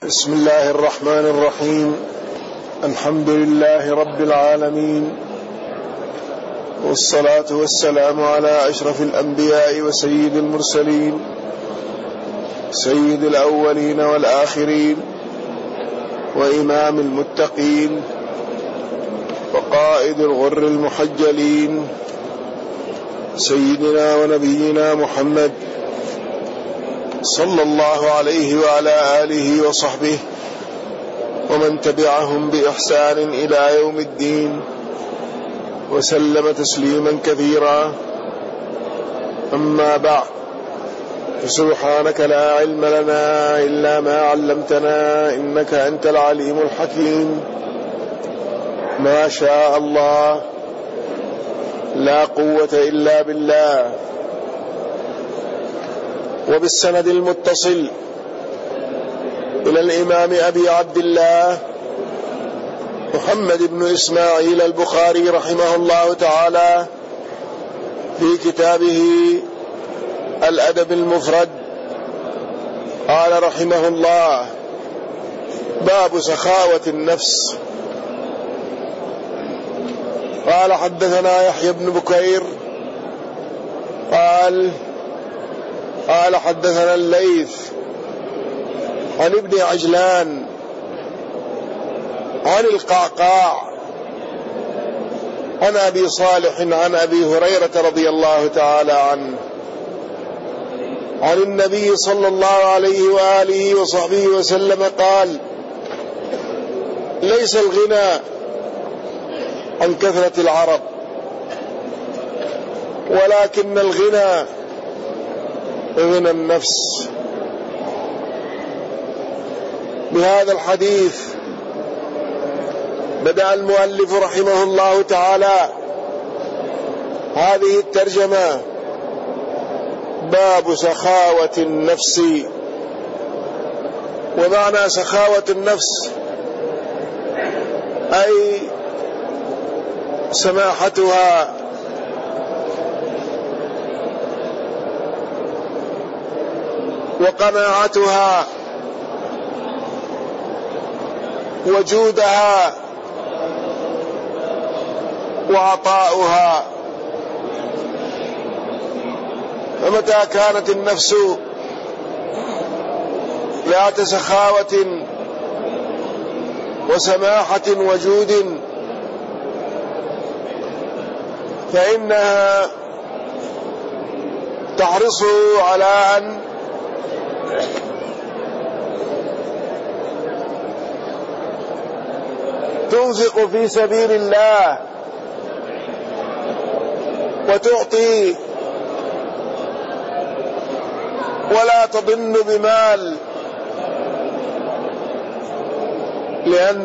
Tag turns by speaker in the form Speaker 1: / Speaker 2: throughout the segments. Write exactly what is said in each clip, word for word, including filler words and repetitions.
Speaker 1: بسم الله الرحمن الرحيم. الحمد لله رب العالمين، والصلاة والسلام على أشرف الأنبياء وسيد المرسلين، سيد الأولين والآخرين، وإمام المتقين، وقائد الغر المحجلين، سيدنا ونبينا محمد صلى الله عليه وعلى آله وصحبه ومن تبعهم بإحسان إلى يوم الدين، وسلم تسليما كثيرا. أما بعد، فسبحانك لا علم لنا إلا ما علمتنا إنك أنت العليم الحكيم. ما شاء الله، لا قوة إلا بالله. وبالسند المتصل إلى الإمام أبي عبد الله محمد بن إسماعيل البخاري رحمه الله تعالى في كتابه الأدب المفرد، قال رحمه الله: باب سخاوة النفس. قال: حدثنا يحيى بن بكير قال قال حدثنا الليث عن ابن عجلان عن القعقاع عن أبي صالح عن أبي هريرة رضي الله تعالى عنه عن النبي صلى الله عليه وآله وصحبه وسلم قال: ليس الغنى عن كثرة العرب، ولكن الغنى غنى النفس. بهذا الحديث بدأ المؤلف رحمه الله تعالى هذه الترجمة: باب سخاوة النفس. ومعنى سخاوة النفس أي سماحتها وقناعتها وجودها وعطاؤها. فمتى كانت النفس ذات سخاوة وسماحة وجود، فإنها تحرص على أن تنفق في سبيل الله وتعطي ولا تضن بمال، لأن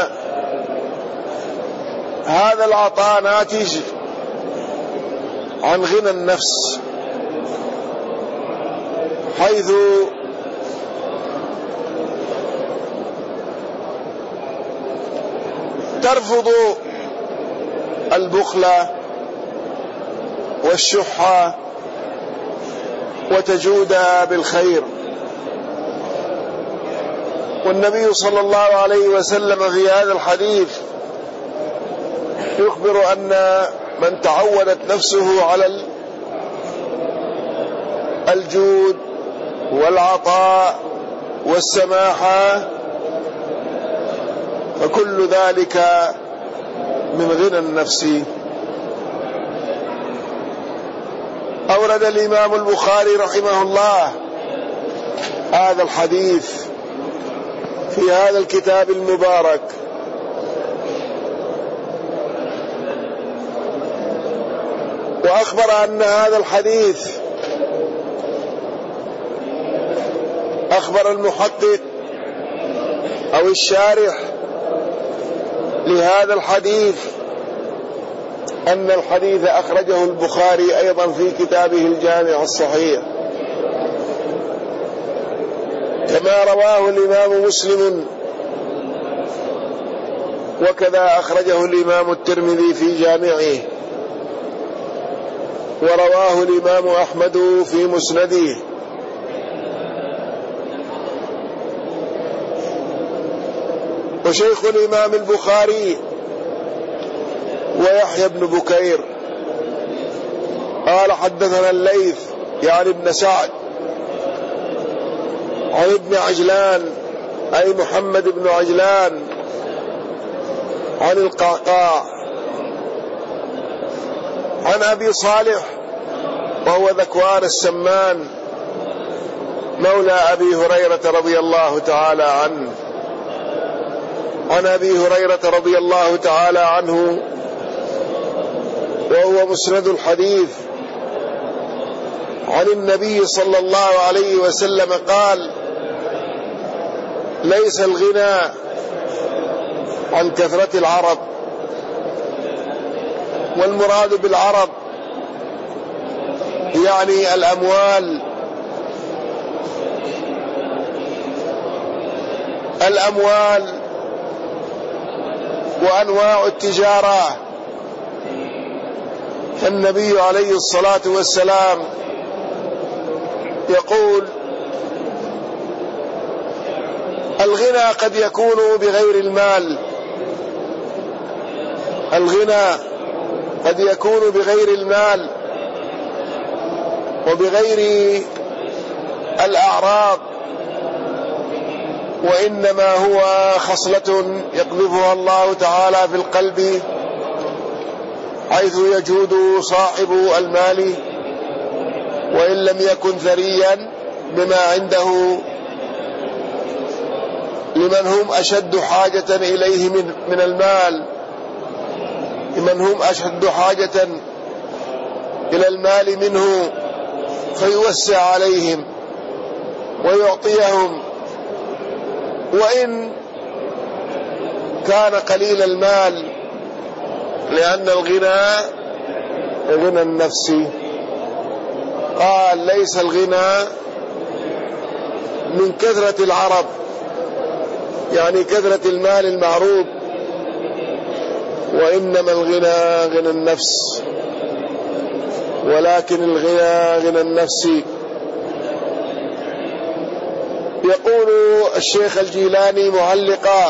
Speaker 1: هذا العطاء ناتج عن غنى النفس، حيث ترفض البخل والشح وتجود بالخير. والنبي صلى الله عليه وسلم في هذا الحديث يخبر أن من تعودت نفسه على الجود والعطاء والسماحة فكل ذلك من غنى النفس. أورد الإمام البخاري رحمه الله هذا الحديث في هذا الكتاب المبارك، وأخبر أن هذا الحديث أخبر المحقق أو الشارح لهذا الحديث أن الحديث أخرجه البخاري أيضا في كتابه الجامع الصحيح، كما رواه الإمام مسلم، وكذا أخرجه الإمام الترمذي في جامعه، ورواه الإمام أحمد في مسنده، وشيخ الإمام البخاري ويحيى بن بكير. قال حدثنا الليث يعني ابن سعد عن ابن عجلان أي محمد بن عجلان عن القعقاع عن أبي صالح وهو ذكوان السمان مولى أبي هريرة رضي الله تعالى عنه. عن أبي هريرة رضي الله تعالى عنه وهو مسند الحديث عن النبي صلى الله عليه وسلم قال: ليس الغنى عن كثرة العرب، والمراد بالعرب يعني الأموال الأموال وأنواع التجارة. فالنبي عليه الصلاة والسلام يقول: الغنى قد يكون بغير المال، الغنى قد يكون بغير المال وبغير الأعراض، وإنما هو خصلة يقذفها الله تعالى في القلب حيث يجود صاحب المال وإن لم يكن ثريا بما عنده لمن هم أشد حاجة إليه من, من المال لمن هم أشد حاجة إلى المال منه، فيوسع عليهم ويعطيهم، وإن كان قليل المال، لأن الغنى غنى النفس. قال: ليس الغنى من كثرة العرب يعني كثرة المال المعروض، وإنما الغنى غنى النفس، ولكن الغنى غنى النفس. يقول الشيخ الجيلاني معلقا: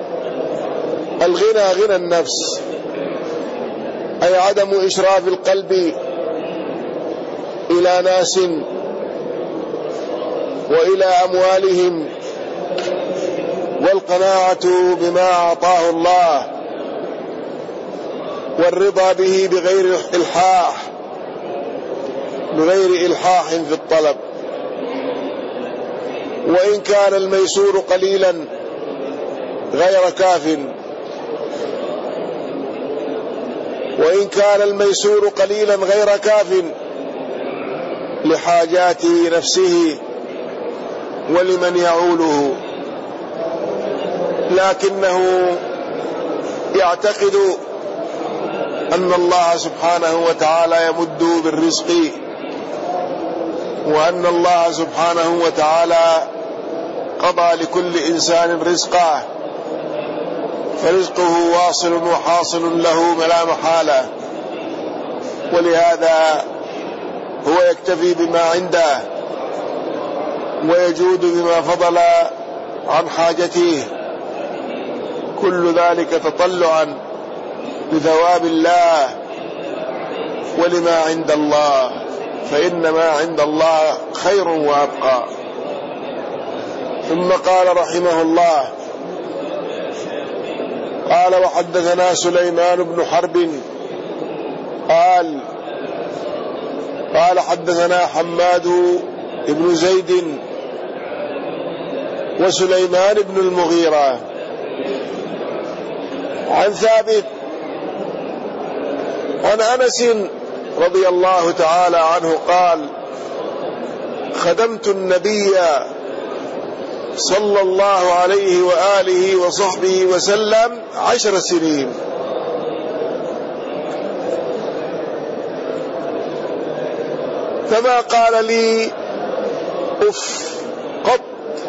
Speaker 1: الغنى غنى النفس أي عدم إشراف القلب إلى ناس وإلى أموالهم، والقناعة بما أعطاه الله، والرضا به بغير إلحاح بغير إلحاح في الطلب. وإن كان الميسور قليلا غير كاف وإن كان الميسور قليلا غير كاف لحاجات نفسه ولمن يعوله، لكنه يعتقد أن الله سبحانه وتعالى يمد بالرزق، وأن الله سبحانه وتعالى قضى لكل إنسان رزقه، فرزقه واصل وحاصل له بلا محالة، ولهذا هو يكتفي بما عنده ويجود بما فضل عن حاجته، كل ذلك تطلعا لثواب الله ولما عند الله، فإن ما عند الله خير وأبقى. ثم قال رحمه الله: قال: وحدثنا سليمان بن حرب قال قال حدثنا حماد بن زيد وسليمان بن المغيرة عن ثابت عن أنس رضي الله تعالى عنه قال: خدمت النبي صلى الله عليه وآله وصحبه وسلم عشر سنين، فما قال لي أف قط،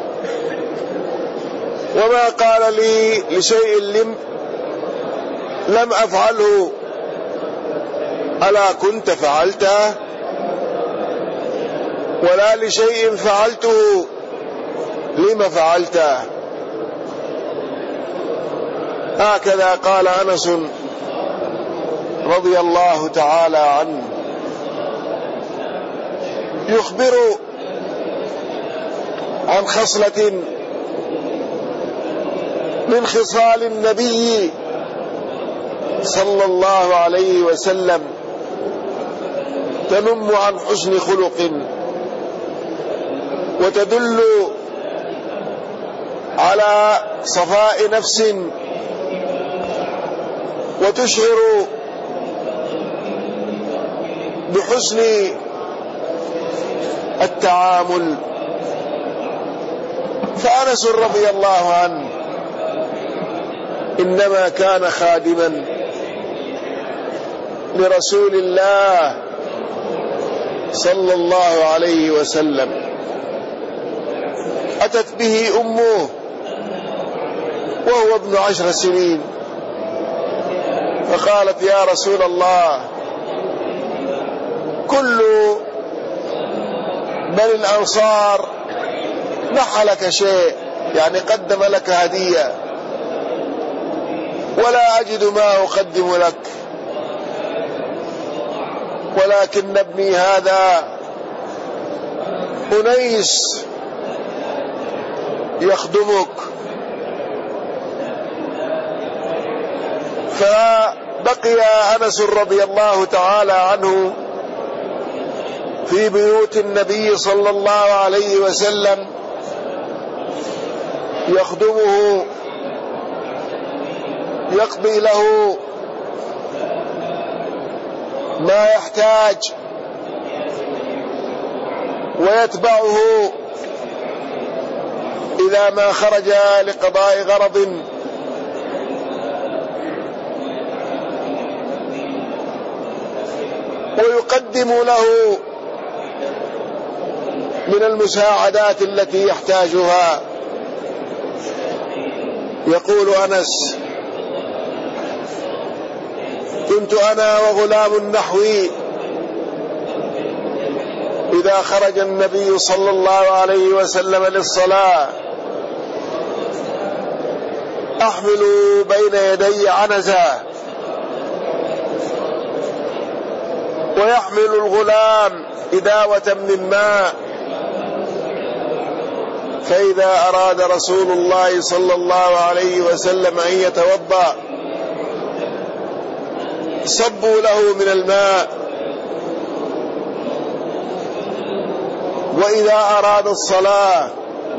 Speaker 1: وما قال لي لشيء لم, لم أفعله ألا كنت فعلته، ولا لشيء فعلته لما فعلته. هكذا قال أنس رضي الله تعالى عنه، يخبر عن خصلة من خصال النبي صلى الله عليه وسلم تنم عن حسن خلق وتدل على صفاء نفس وتشعر بحسن التعامل. فأنس رضي الله عنه إنما كان خادما لرسول الله صلى الله عليه وسلم. أتت به أمه وهو ابن عشر سنين فقالت: يا رسول الله، كل بني الأنصار نحلك شيء، يعني قدم لك هدية، ولا أجد ما أقدم لك، ولكن ابني هذا أنيس يخدمك. فبقي أنس رضي الله تعالى عنه في بيوت النبي صلى الله عليه وسلم يخدمه، يقضي له ما يحتاج ويتبعه إذا ما خرج لقضاء غرض. ويقدم له من المساعدات التي يحتاجها. يقول أنس: كنت أنا وغلام النحوي إذا خرج النبي صلى الله عليه وسلم للصلاة أحمل بين يدي عنزة، ويحمل الغلام إداوة من ماء، فإذا أراد رسول الله صلى الله عليه وسلم أن يتوضأ صبوا له من الماء، وإذا أراد الصلاة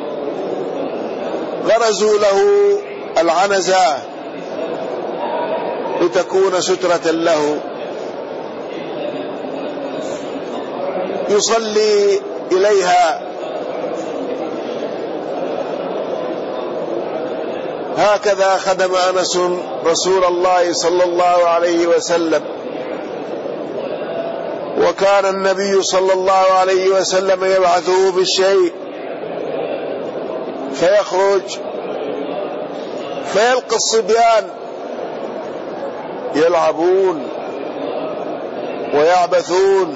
Speaker 1: غرزوا له العنزة لتكون سترة له. يصلي إليها. هكذا خدم أنس رسول الله صلى الله عليه وسلم. وكان النبي صلى الله عليه وسلم يبعثه بالشيء فيخرج فيلقى الصبيان يلعبون ويعبثون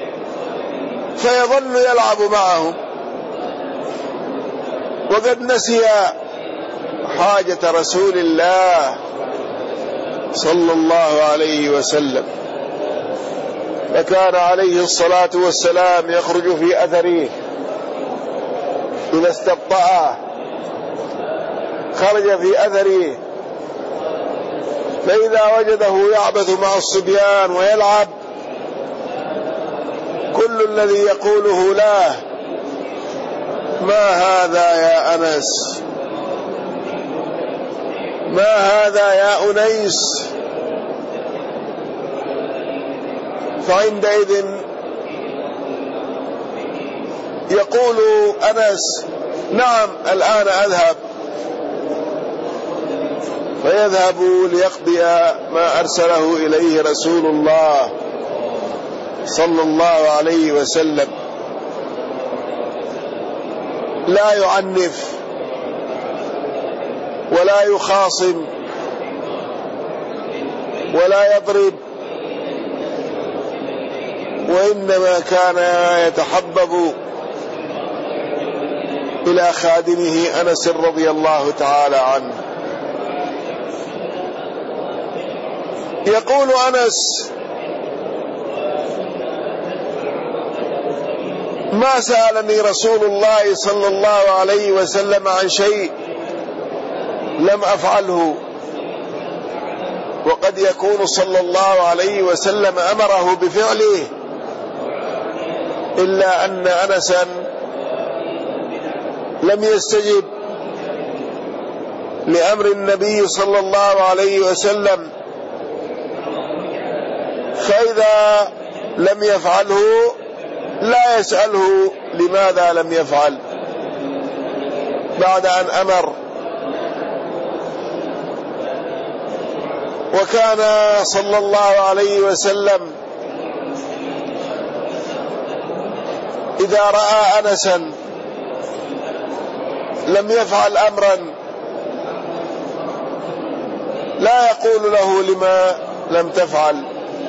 Speaker 1: فيظل يلعب معهم، وقد نسي حاجة رسول الله صلى الله عليه وسلم. فكان عليه الصلاة والسلام يخرج في أثره إذا استبطأ، خرج في أثره، فإذا وجده يعبث مع الصبيان ويلعب كل الذي يقوله له: ما هذا يا أنس، ما هذا يا أنيس. فعندئذ يقول أنس: نعم الآن أذهب. فيذهب ليقضي ما أرسله إليه رسول الله صلى الله عليه وسلم. لا يعنف ولا يخاصم ولا يضرب، وإنما كان يتحبب إلى خادمه أنس رضي الله تعالى عنه. يقول أنس: ما سألني رسول الله صلى الله عليه وسلم عن شيء لم أفعله، وقد يكون صلى الله عليه وسلم أمره بفعله، إلا أن أنسا لم يستجب لأمر النبي صلى الله عليه وسلم، فإذا لم يفعله لا يسأله لماذا لم يفعل بعد أن أمر. وكان صلى الله عليه وسلم إذا رأى أنسا لم يفعل أمرا لا يقول له لما لم تفعل،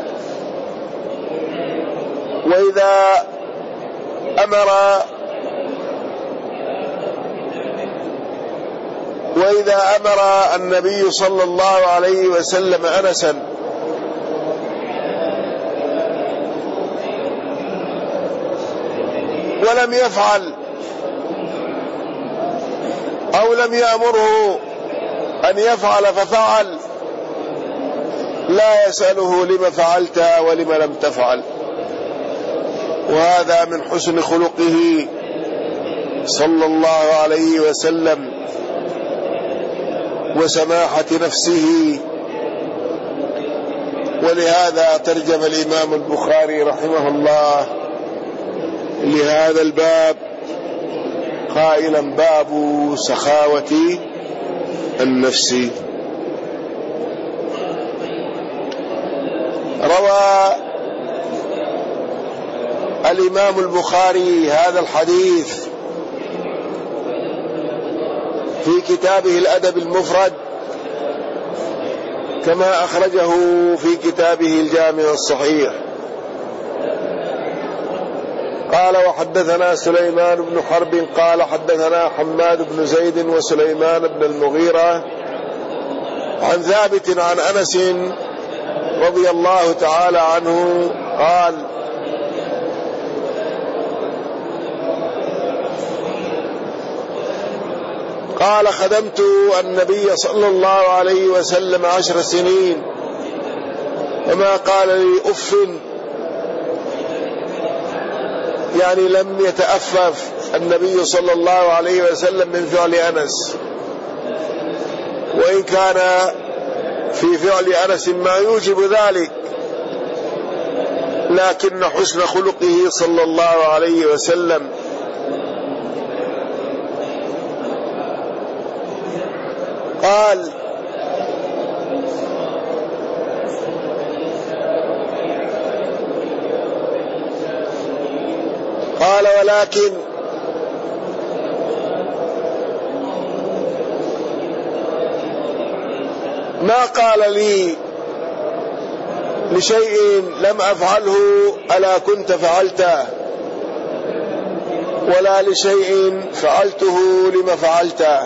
Speaker 1: وإذا أمر وإذا أمر النبي صلى الله عليه وسلم أنسا ولم يفعل أو لم يأمره أن يفعل ففعل، لا يسأله لما فعلت ولما لم تفعل. وهذا من حسن خلقه صلى الله عليه وسلم وسماحة نفسه. ولهذا ترجم الإمام البخاري رحمه الله لهذا الباب قائلا: باب سخاوة النفس. روى الإمام البخاري هذا الحديث في كتابه الأدب المفرد، كما أخرجه في كتابه الجامع الصحيح. قال: وحدثنا سليمان بن حرب قال حدثنا حماد بن زيد وسليمان بن المغيرة عن ثابت عن أنس رضي الله تعالى عنه قال: قال: خدمت النبي صلى الله عليه وسلم عشر سنين وما قال لي أف، يعني لم يتأفف النبي صلى الله عليه وسلم من فعل أنس، وإن كان في فعل أنس ما يوجب ذلك، لكن حسن خلقه صلى الله عليه وسلم قال: قال ولكن ما قال لي لشيء لم أفعله ألا كنت فعلته، ولا لشيء فعلته لما فعلته.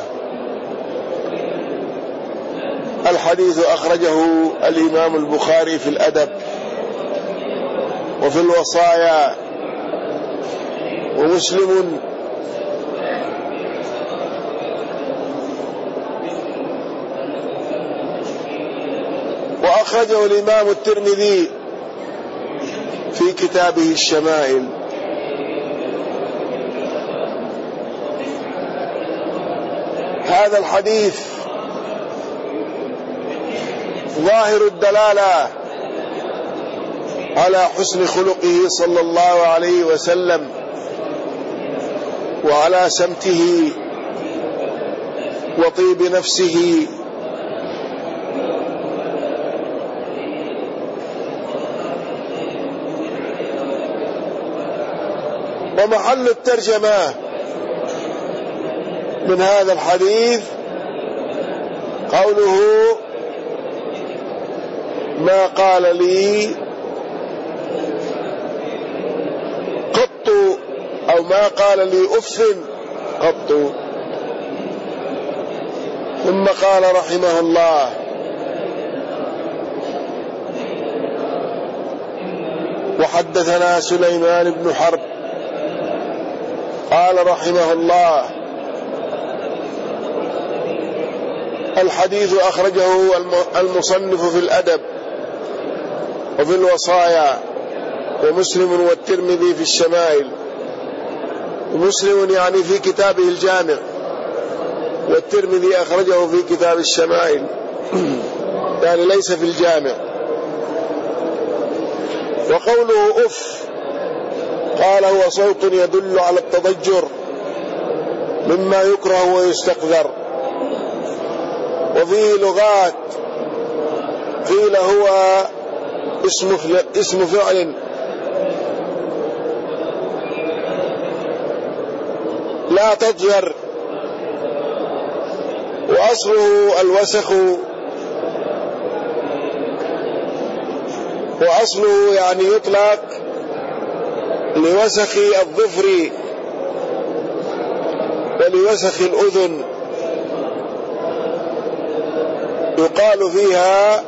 Speaker 1: الحديث أخرجه الإمام البخاري في الأدب وفي الوصايا، ومسلم وأخرجه الإمام الترمذي في كتابه الشمائل. هذا الحديث ظاهر الدلالة على حسن خلقه صلى الله عليه وسلم وعلى سمته وطيب نفسه. ومحل الترجمة من هذا الحديث قوله: ما قال لي قط، أو ما قال لي أف قط. ثم قال رحمه الله: وحدثنا سليمان بن حرب قال رحمه الله: الحديث أخرجه المصنف في الأدب وفي الوصايا، ومسلم والترمذي في الشمائل. مسلم يعني في كتابه الجامع، والترمذي أخرجه في كتاب الشمائل يعني ليس في الجامع. وقوله أف قال هو صوت يدل على التضجر مما يكره ويستقذر. وفيه لغات، قيل هو اسم فعل لا تضجر، وأصله الوسخ، وأصله يعني يطلق لوسخ الظفر ولوسخ الأذن، يقال فيها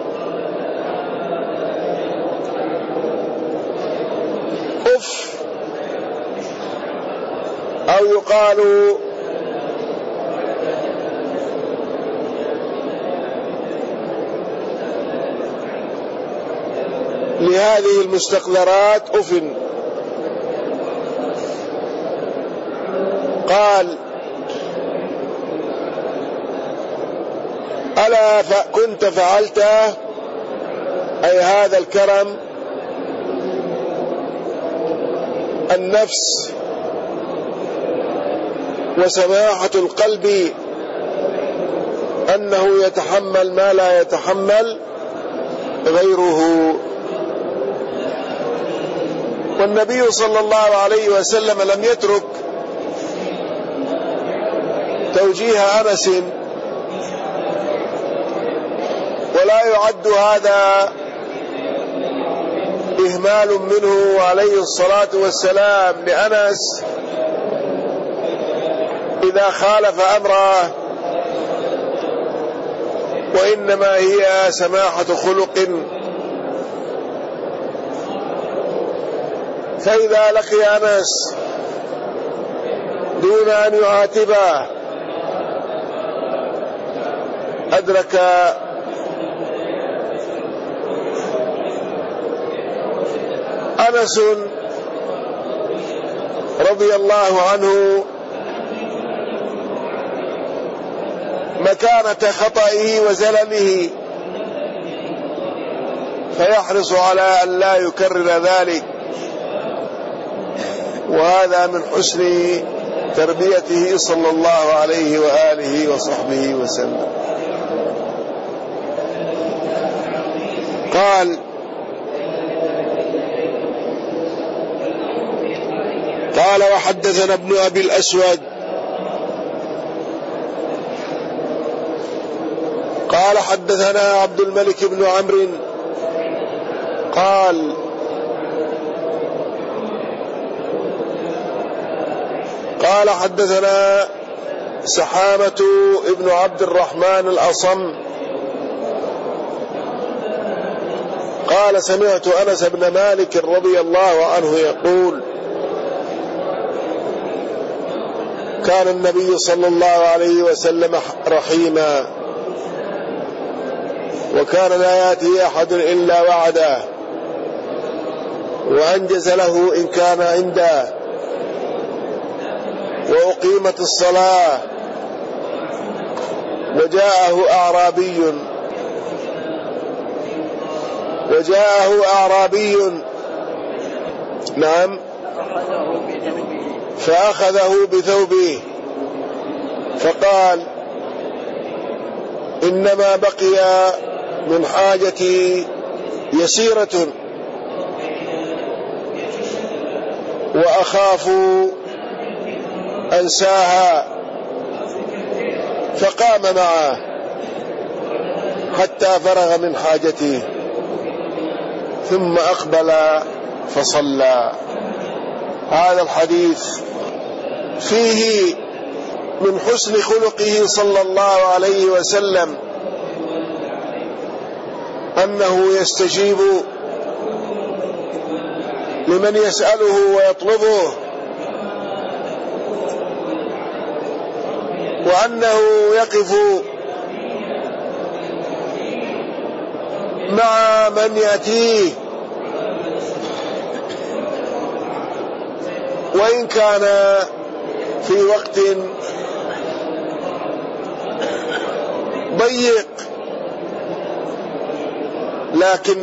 Speaker 1: أف، أو يقال لهذه المستقذرات أف. قال: ألا كنت فعلت، أي هذا الكرم، النفس وسماحة القلب أنه يتحمل ما لا يتحمل غيره. والنبي صلى الله عليه وسلم لم يترك توجيه أنس، ولا يعد هذا إهمال منه عليه الصلاة والسلام لأنس إذا خالف أمره، وإنما هي سماحة خلق. فإذا لقي أنس دون أن يعاتبه أدرك أنس رضي الله عنه مكانة خطئه وزلله، فيحرص على أن لا يكرر ذلك، وهذا من حسن تربيته صلى الله عليه وآله وصحبه وسلم. قال: قال وحدثنا ابن أبي الأسود قال حدثنا عبد الملك بن عمرو قال: قال حدثنا سحامة ابن عبد الرحمن الأصم قال: سمعت أنس بن مالك رضي الله عنه يقول: كان النبي صلى الله عليه وسلم رحيما، وكان لا يأتي أحد إلا وعده، وأنجز له إن كان عنده، وأقيمت الصلاة، وجاءه أعرابي وجاءه أعرابي نعم فأخذه بثوبه فقال: إنما بقي من حاجتي يسيرة، وأخاف أنساها. فقام معه حتى فرغ من حاجته، ثم أقبل فصلى. هذا الحديث فيه من حسن خلقه صلى الله عليه وسلم أنه يستجيب لمن يسأله ويطلبه، وأنه يقف مع من يأتيه وإن كان في وقت ضيق، لكن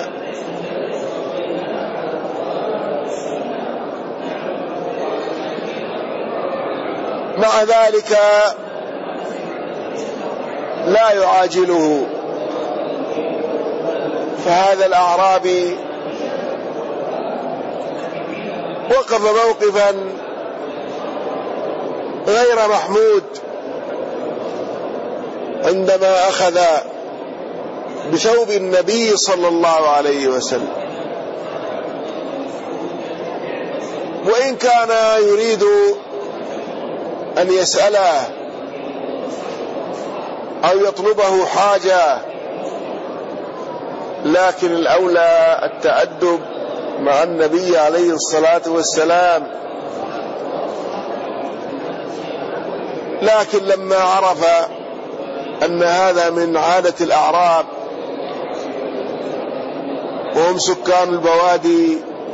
Speaker 1: مع ذلك لا يعاجله. فهذا الأعرابي وقف موقفا غير محمود عندما أخذ بثوب النبي صلى الله عليه وسلم، وإن كان يريد أن يسأله أو يطلبه حاجة، لكن الأولى التأدب مع النبي عليه الصلاة والسلام. لكن لما عرف أن هذا من عادة الأعراب وهم سكان البوادي،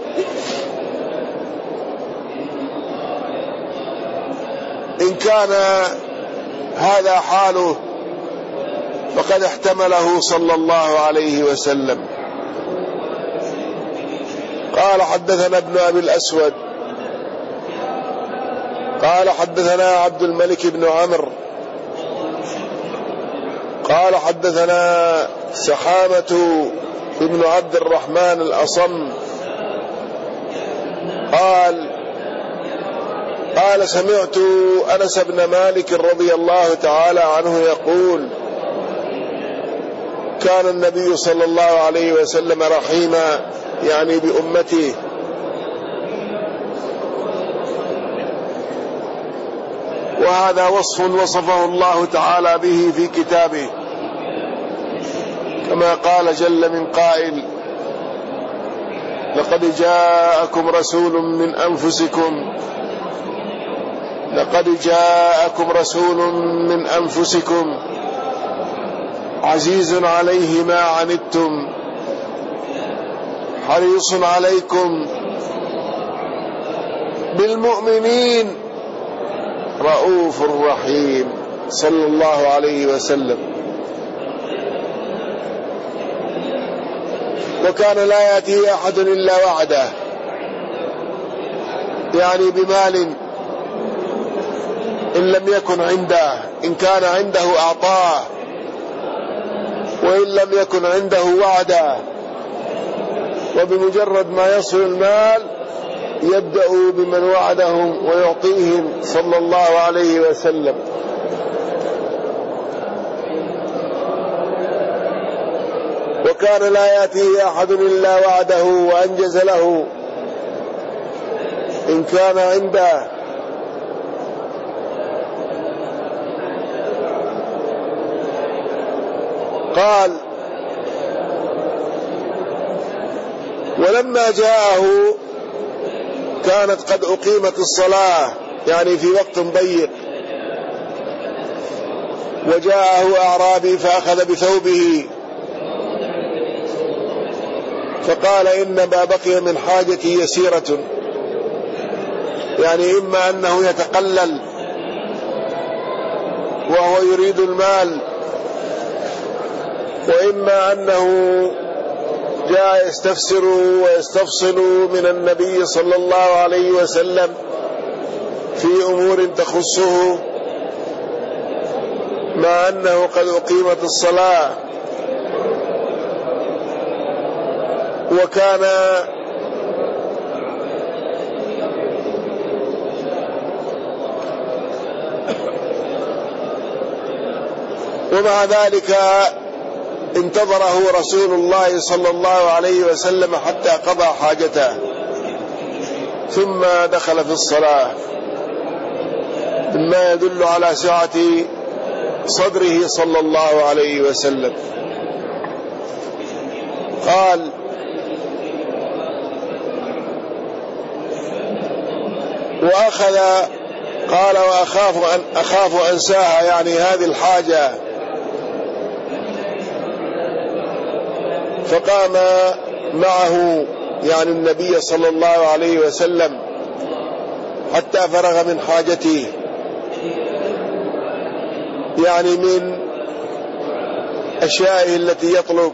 Speaker 1: إن كان هذا حاله فقد احتمله صلى الله عليه وسلم. قال حدثنا ابن أبي الأسود قال حدثنا عبد الملك بن عمرو قال حدثنا سحامة ابن عبد الرحمن الأصم قال قال سمعت أنس بن مالك رضي الله تعالى عنه يقول كان النبي صلى الله عليه وسلم رحيما، يعني بأمته، وهذا وصف وصفه الله تعالى به في كتابه، كما قال جل من قائل لقد جاءكم رسول من أنفسكم لقد جاءكم رسول من أنفسكم عزيز عليه ما عنتم حريص عليكم بالمؤمنين رؤوف رحيم، صلى الله عليه وسلم. وكان لا يأتي أحد إلا وعده، يعني بمال إن لم يكن عنده، إن كان عنده أعطاه، وإن لم يكن عنده وعده، وبمجرد ما يصل المال يبدأ بمن وعدهم ويعطيهم صلى الله عليه وسلم. وكان لا يأتيه أحد إلا وعده وأنجز له إن كان عنده. قال ولما جاءه كانت قد أقيمت الصلاة، يعني في وقت ضيق، وجاءه أعرابي فأخذ بثوبه فقال إنما بقي من حاجتي يسيرة، يعني إما أنه يتقلل وهو يريد المال، وإما أنه جاء يستفسر ويستفصل من النبي صلى الله عليه وسلم في أمور تخصه، مع أنه قد أقيمت الصلاة. وكان ومع ذلك انتظره رسول الله صلى الله عليه وسلم حتى قضى حاجته ثم دخل في الصلاة، مما يدل على سعة صدره صلى الله عليه وسلم. وأخذ قال وأخاف أن أخاف أنساها، يعني هذه الحاجة، فقام معه يعني النبي صلى الله عليه وسلم حتى فرغ من حاجته، يعني من أشيائه التي يطلب.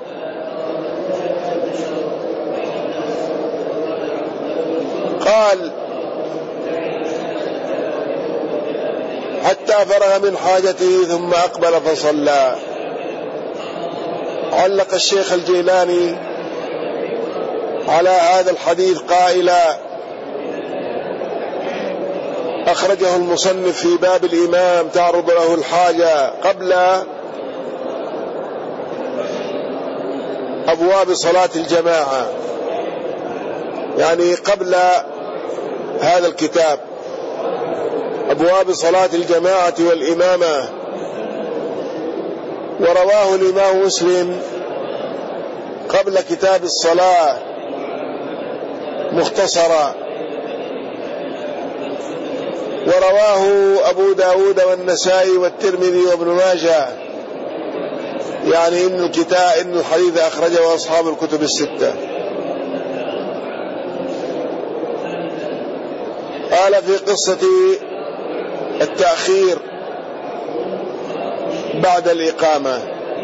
Speaker 1: قال حتى فرغ من حاجته ثم أقبل فصلى. علق الشيخ الجيلاني على هذا الحديث قائلا: أخرجه المصنف في باب الإمام تعرض له الحاجة قبل أبواب صلاة الجماعة، يعني قبل هذا الكتاب، أبواب صلاة الجماعة والإمامة. ورواه الإمام مسلم قبل كتاب الصلاة مختصرا، ورواه أبو داود والنسائي والترمذي وابن ماجه، يعني إن الكتاب إن الحديث أخرجه أصحاب الكتب الستة. قال في قصة التأخير بعد الإقامة: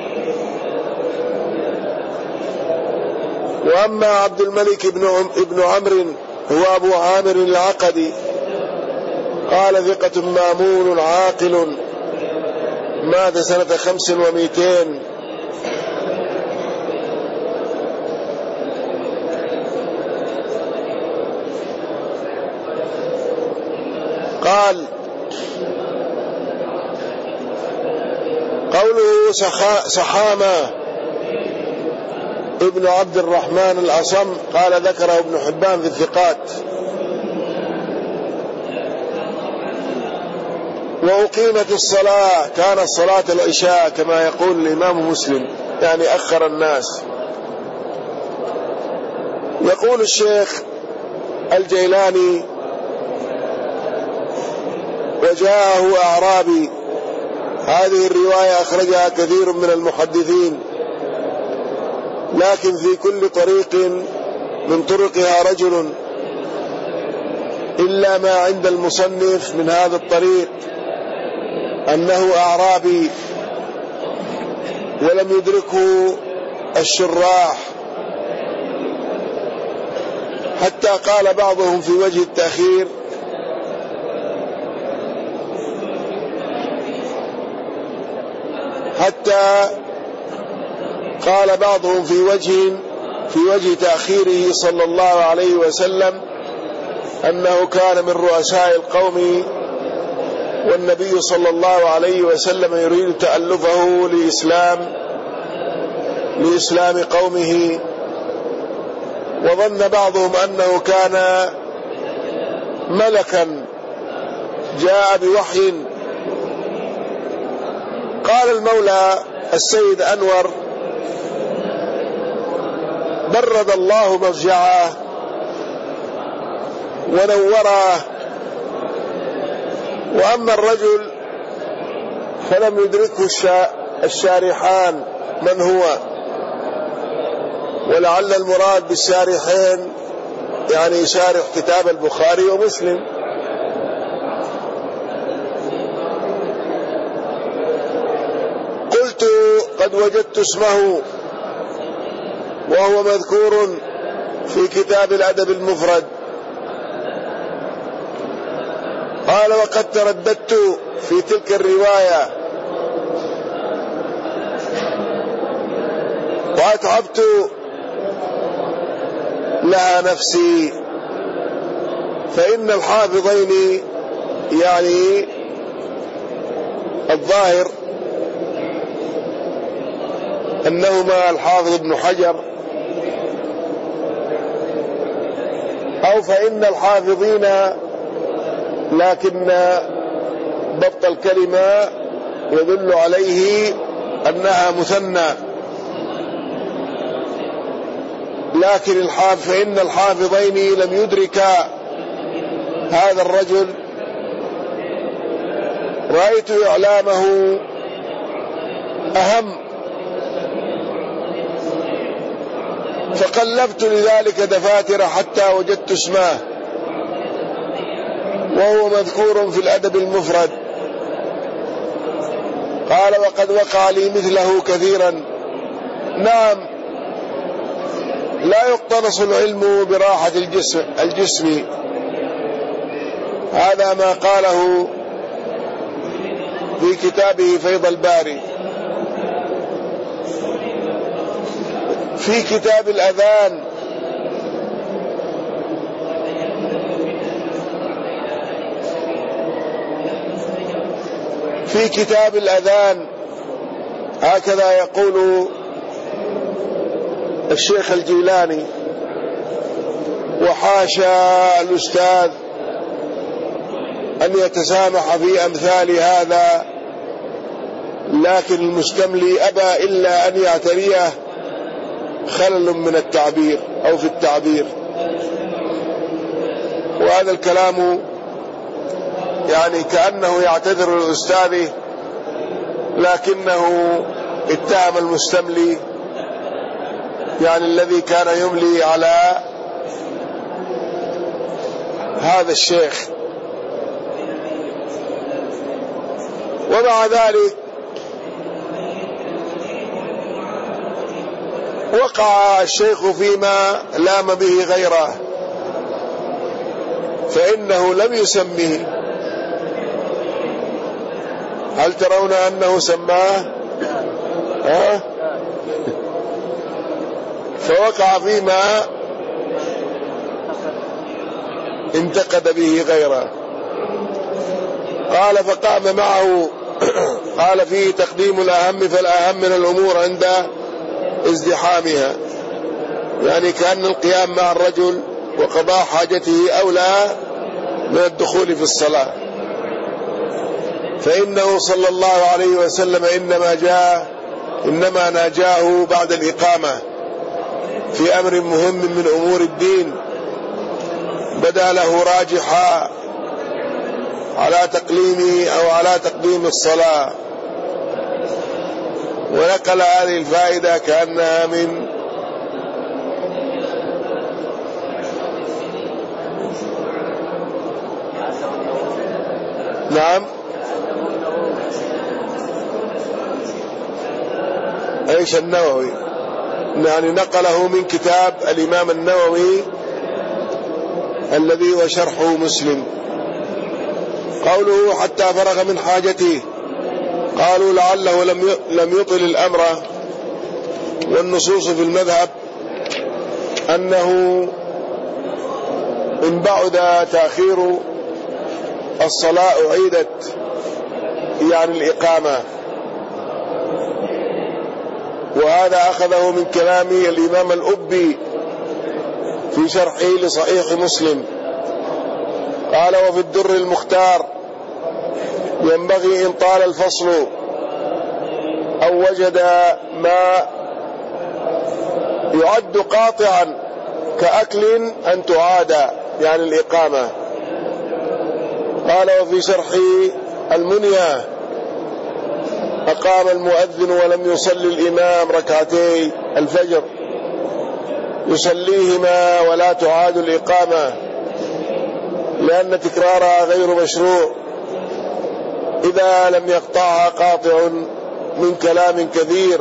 Speaker 1: وأما عبد الملك بن عمرو هو أبو عامر العقدي، قال ثقة مامون عاقل، مات سنة خمس ومئتين. قال قوله سحامة ابن عبد الرحمن الأصم، قال ذكره ابن حبان في الثقات. وأقيمت الصلاة، كانت صلاة العشاء كما يقول الإمام مسلم، يعني أخر الناس. يقول الشيخ الجيلاني: وجاءه أعرابي. هذه الرواية أخرجها كثير من المحدثين، لكن في كل طريق من طرقها رجل، إلا ما عند المصنف من هذا الطريق أنه أعرابي، ولم يدركه الشراح، حتى قال بعضهم في وجه التأخير: حتى قال بعضهم في وجه في وجه تأخيره صلى الله عليه وسلم أنه كان من رؤساء القوم، والنبي صلى الله عليه وسلم يريد تألفه لإسلام لإسلام قومه. وظن بعضهم أنه كان ملكا جاء بوحي. قال المولى السيد أنور: برد الله مرجعه ونوره. وأما الرجل فلم يدركه الشارحان من هو، ولعل المراد بالشارحين يعني شارح كتاب البخاري ومسلم. قلت: قد وجدت اسمه وهو مذكور في كتاب الأدب المفرد. قال: وقد ترددت في تلك الرواية وأتعبت لها نفسي، فإن الحافظين يعني الظاهر أنهما الحافظ ابن حجر، أو فإن الحافظين، لكن ضبط الكلمة يدل عليه أنها مثنى، لكن الحافظ فإن الحافظين لم يدركا هذا الرجل رأيت إعلامه أهم، فقلبت لذلك دفاتر حتى وجدت اسمه، وهو مذكور في الأدب المفرد. قال: وقد وقع لي مثله كثيرا. نعم، لا يقتنص العلم براحة الجسم, الجسم. هذا ما قاله في كتابه فيض الباري. في كتاب الأذان في كتاب الأذان هكذا يقول الشيخ الجيلاني: وحاشا الأستاذ أن يتسامح في أمثال هذا، لكن المستملي أبى إلا أن يعتريه خلل من التعبير أو في التعبير. وهذا الكلام يعني كأنه يعتذر للأستاذ، لكنه اتهم المستملي، يعني الذي كان يملي على هذا الشيخ. ومع ذلك وقع الشيخ فيما لام به غيره، فإنه لم يسمه. هل ترون أنه سماه؟ ها؟ فوقع فيما انتقد به غيره. قال: فقام معه. قال: فيه تقديم الأهم فالأهم من الأمور عند ازدحامها، يعني كأن القيام مع الرجل وقضاء حاجته أولى من الدخول في الصلاة، فإنه صلى الله عليه وسلم إنما جاء إنما ناجاه بعد الإقامة في أمر مهم من أمور الدين بدا له راجحا على تقليم أو على تقديم الصلاة. ونقل هذه الفائدة كأنها من نعم ايش النووي، يعني نقله من كتاب الإمام النووي الذي هو شرح مسلم. قوله: حتى فرغ من حاجته، قالوا لعله لم يطل الأمر، والنصوص في المذهب أنه إن بعد تأخير الصلاة أعيدت، يعني الإقامة. وهذا أخذه من كلام الإمام الأبي في شرحه لصحيح مسلم. قال: وفي الدر المختار: ينبغي إن طال الفصل أو وجد ما يعد قاطعا كأكل أن تعاد، يعني الإقامة. قال: وفي شرح المنيا: أقام المؤذن ولم يصلي الإمام ركعتي الفجر يصليهما ولا تعاد الإقامة، لأن تكرارها غير مشروع إذا لم يقطعها قاطع من كلام كثير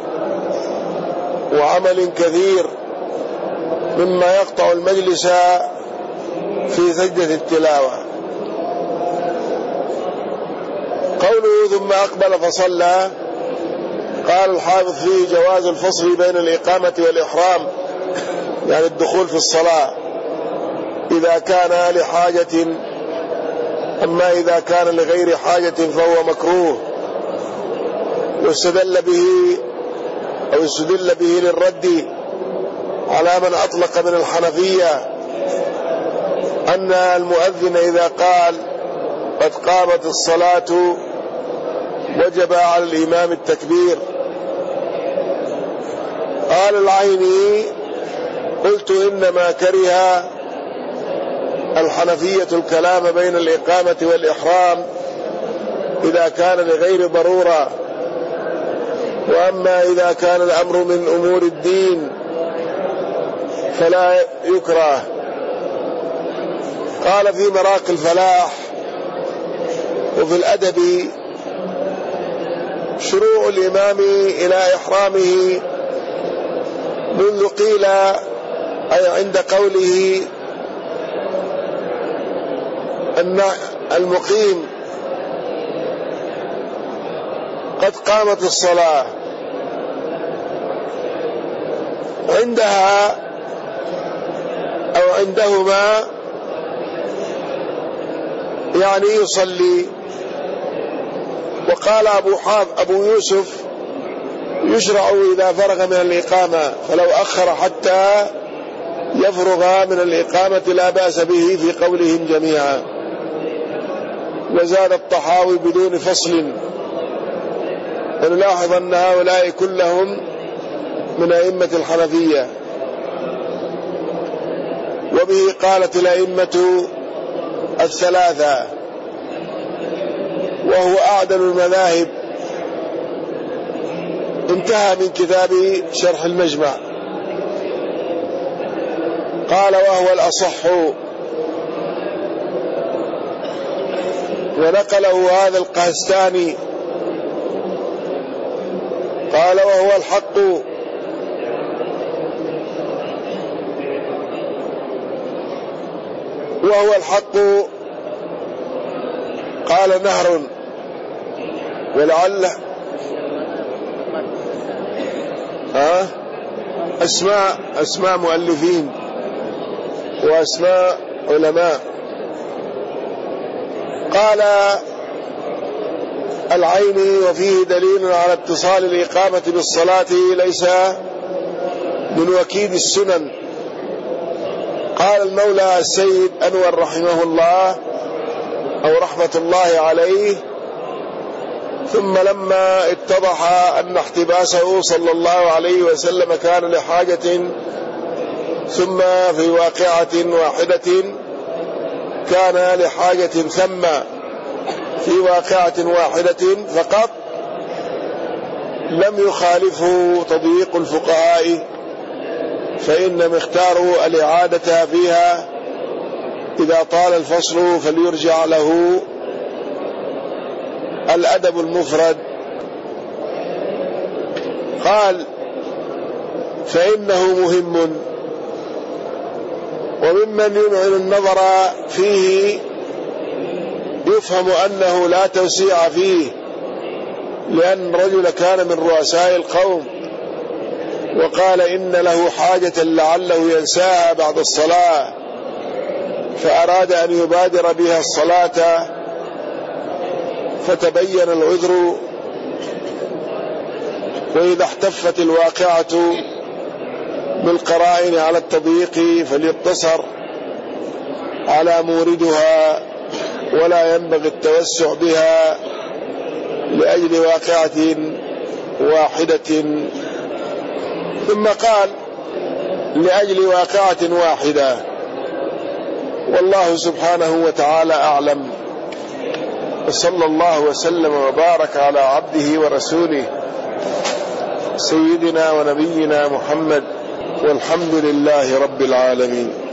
Speaker 1: وعمل كثير مما يقطع المجلس في سجدة التلاوة. قوله: ثم أقبل فصلى، قال الحافظ: فيه جواز الفصل بين الإقامة والإحرام، يعني الدخول في الصلاة إذا كان لحاجة، أما إذا كان لغير حاجة فهو مكروه. واستدل به أو استدل به للرد على من أطلق من الحنفية أن المؤذن إذا قال قد قامت الصلاة وجب على الإمام التكبير. قال العيني: قلت إنما كره الحنفية الكلام بين الإقامة والإحرام إذا كان لغير ضرورة، وأما إذا كان الأمر من أمور الدين فلا يكره. قال في مراقي الفلاح وفي الأدب: شروع الإمام إلى إحرامه منذ قيل أي عند قوله أن المقيم قد قامت الصلاة، عندها أو عندهما يعني يصلي. وقال أبو حاف أبو يوسف: يشرع إذا فرغ من الإقامة، فلو أخر حتى يفرغ من الإقامة لا بأس به في قولهم جميعا. وزاد الطحاوي بدون فصل. ونلاحظ أن هؤلاء كلهم من أئمة الحنفية، وبه قالت الأئمة الثلاثة، وهو أعدل المذاهب. انتهى من كتاب شرح المجمع. قال: وهو الأصح. ونقله هذا القهستاني قال: وهو الحق. وهو الحق قال نهر. ولعل ها أسماء أسماء مؤلفين وأسماء علماء. قال العيني: وفيه دليل على اتصال الإقامة بالصلاة ليس من وكيد السنن. قال المولى السيد أنور رحمه الله أو رحمة الله عليه: ثم لما اتضح أن احتباسه صلى الله عليه وسلم كان لحاجة، ثم في واقعة واحدة كان لحاجة، ثم في واقعة واحدة فقط، لم يخالفه تضييق الفقهاء، فإنهم اختاروا الإعادة فيها. إذا طال الفصل فليرجع له الأدب المفرد. قال: فإنه مهم، وممن يمعن النظر فيه يفهم أنه لا توسيع فيه، لأن الرجل كان من رؤساء القوم، وقال إن له حاجة لعله ينساها بعد الصلاة، فأراد أن يبادر بها الصلاة، فتبين العذر. وإذا احتفت الواقعة بالقرائن على التضييق فليقتصر على موردها، ولا ينبغي التوسع بها لأجل واقعة واحدة. ثم قال: لأجل واقعة واحدة. والله سبحانه وتعالى أعلم، وصلى الله وسلم وبارك على عبده ورسوله سيدنا ونبينا محمد، والحمد لله رب العالمين.